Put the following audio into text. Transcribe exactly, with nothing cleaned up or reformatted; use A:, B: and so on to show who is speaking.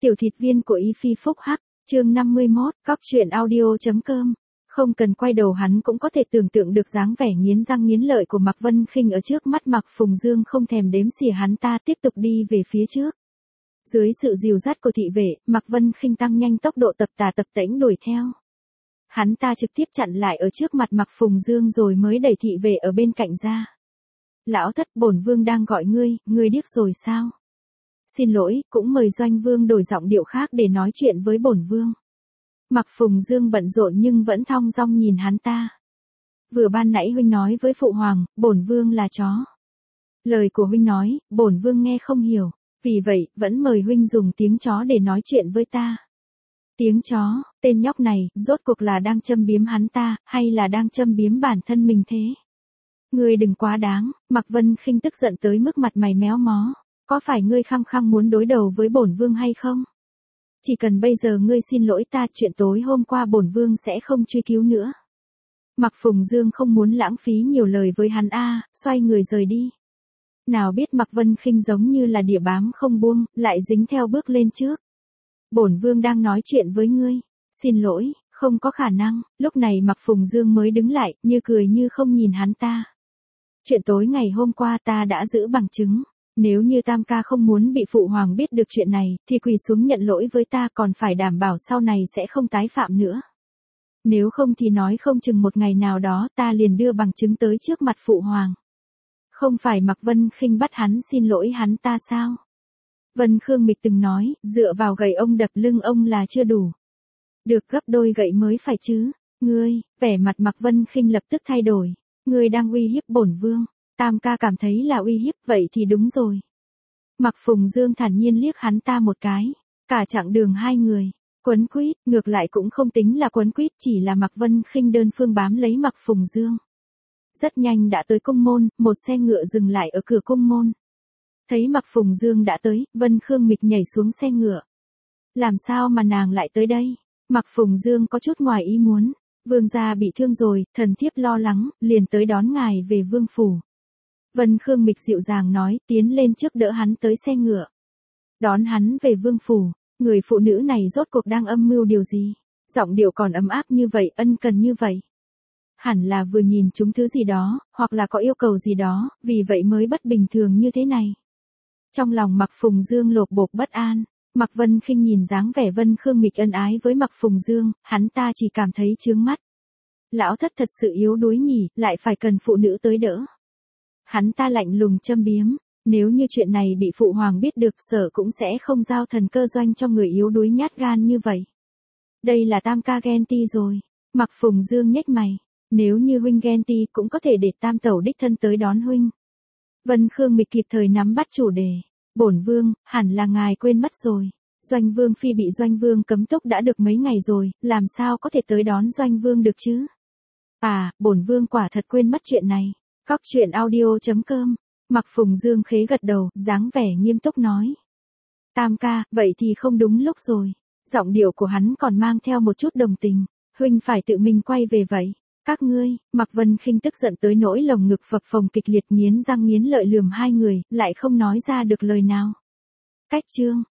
A: Tiểu thịt viên của Y Phi Phúc Hắc, chương năm mươi mốt, cóc truyện audio.com. Không cần quay đầu hắn cũng có thể tưởng tượng được dáng vẻ nghiến răng nghiến lợi của Mạc Vân Khinh ở trước mắt Mạc Phùng Dương, không thèm đếm xỉa hắn ta tiếp tục đi về phía trước. Dưới sự dìu dắt của thị vệ, Mạc Vân Khinh tăng nhanh tốc độ tập tà tập tễnh đuổi theo. Hắn ta trực tiếp chặn lại ở trước mặt Mạc Phùng Dương rồi mới đẩy thị vệ ở bên cạnh ra. Lão thất, bổn vương đang gọi ngươi, ngươi điếc rồi sao? Xin lỗi, cũng mời doanh vương đổi giọng điệu khác để nói chuyện với bổn vương. Mạc Phùng Dương bận rộn nhưng vẫn thong dong nhìn hắn ta. Vừa ban nãy huynh nói với phụ hoàng, bổn vương là chó. Lời của huynh nói, bổn vương nghe không hiểu, vì vậy, vẫn mời huynh dùng tiếng chó để nói chuyện với ta. Tiếng chó, tên nhóc này, rốt cuộc là đang châm biếm hắn ta, hay là đang châm biếm bản thân mình thế? Ngươi đừng quá đáng, Mạc Vân Khinh tức giận tới mức mặt mày méo mó. Có phải ngươi khăng khăng muốn đối đầu với bổn vương hay không? Chỉ cần bây giờ ngươi xin lỗi ta, chuyện tối hôm qua bổn vương sẽ không truy cứu nữa. Mạc Phùng Dương không muốn lãng phí nhiều lời với hắn a, xoay người rời đi. Nào biết Mạc Vân Khinh giống như là đỉa bám không buông, lại dính theo bước lên trước. Bổn vương đang nói chuyện với ngươi, xin lỗi, không có khả năng. Lúc này Mạc Phùng Dương mới đứng lại, như cười như không nhìn hắn ta. Chuyện tối ngày hôm qua ta đã giữ bằng chứng. Nếu như Tam ca không muốn bị phụ hoàng biết được chuyện này, thì quỳ xuống nhận lỗi với ta, còn phải đảm bảo sau này sẽ không tái phạm nữa. Nếu không thì nói không chừng một ngày nào đó ta liền đưa bằng chứng tới trước mặt phụ hoàng. Không phải Mạc Vân Khinh bắt hắn xin lỗi hắn ta sao? Vân Khương Mịch từng nói, dựa vào gậy ông đập lưng ông là chưa đủ. Được gấp đôi gậy mới phải chứ. Ngươi, vẻ mặt Mạc Vân Khinh lập tức thay đổi. Ngươi đang uy hiếp bổn vương. Tam ca cảm thấy là uy hiếp, vậy thì đúng rồi. Mạc Phùng Dương thản nhiên liếc hắn ta một cái. Cả chặng đường hai người quấn quýt, ngược lại cũng không tính là quấn quýt, chỉ là Mạc Vân Khinh đơn phương bám lấy Mạc Phùng Dương. Rất nhanh đã tới cung môn, một xe ngựa dừng lại ở cửa cung môn. Thấy Mạc Phùng Dương đã tới, Vân Khương Mịch nhảy xuống xe ngựa. Làm sao mà nàng lại tới đây? Mạc Phùng Dương có chút ngoài ý muốn. Vương gia bị thương rồi, thần thiếp lo lắng, liền tới đón ngài về vương phủ. Vân Khương Mịch dịu dàng nói, tiến lên trước đỡ hắn tới xe ngựa. Đón hắn về vương phủ, người phụ nữ này rốt cuộc đang âm mưu điều gì? Giọng điệu còn ấm áp như vậy, ân cần như vậy. Hẳn là vừa nhìn chúng thứ gì đó, hoặc là có yêu cầu gì đó, vì vậy mới bất bình thường như thế này. Trong lòng Mạc Phùng Dương lột bột bất an, Mạc Vân Khinh nhìn dáng vẻ Vân Khương Mịch ân ái với Mạc Phùng Dương, hắn ta chỉ cảm thấy chướng mắt. Lão thất thật sự yếu đuối nhỉ, lại phải cần phụ nữ tới đỡ. Hắn ta lạnh lùng châm biếm, nếu như chuyện này bị phụ hoàng biết được, sở cũng sẽ không giao thần cơ doanh cho người yếu đuối nhát gan như vậy. Đây là Tam ca ghen ti rồi. Mạc Phùng Dương nhếch mày, nếu như huynh ghen ti cũng có thể để Tam tẩu đích thân tới đón huynh. Vân Khương Mịch kịp thời nắm bắt chủ đề. Bổn vương, hẳn là ngài quên mất rồi. Doanh vương phi bị doanh vương cấm túc đã được mấy ngày rồi, làm sao có thể tới đón doanh vương được chứ? À, bổn vương quả thật quên mất chuyện này. Cóc truyện audio.com. Mạc Phùng Dương khế gật đầu, dáng vẻ nghiêm túc nói. Tam ca, vậy thì không đúng lúc rồi. Giọng điệu của hắn còn mang theo một chút đồng tình. Huynh phải tự mình quay về vậy. Các ngươi, Mạc Vân Khinh tức giận tới nỗi lồng ngực phập phồng kịch liệt, nghiến răng nghiến lợi lườm hai người, lại không nói ra được lời nào. Cách chương.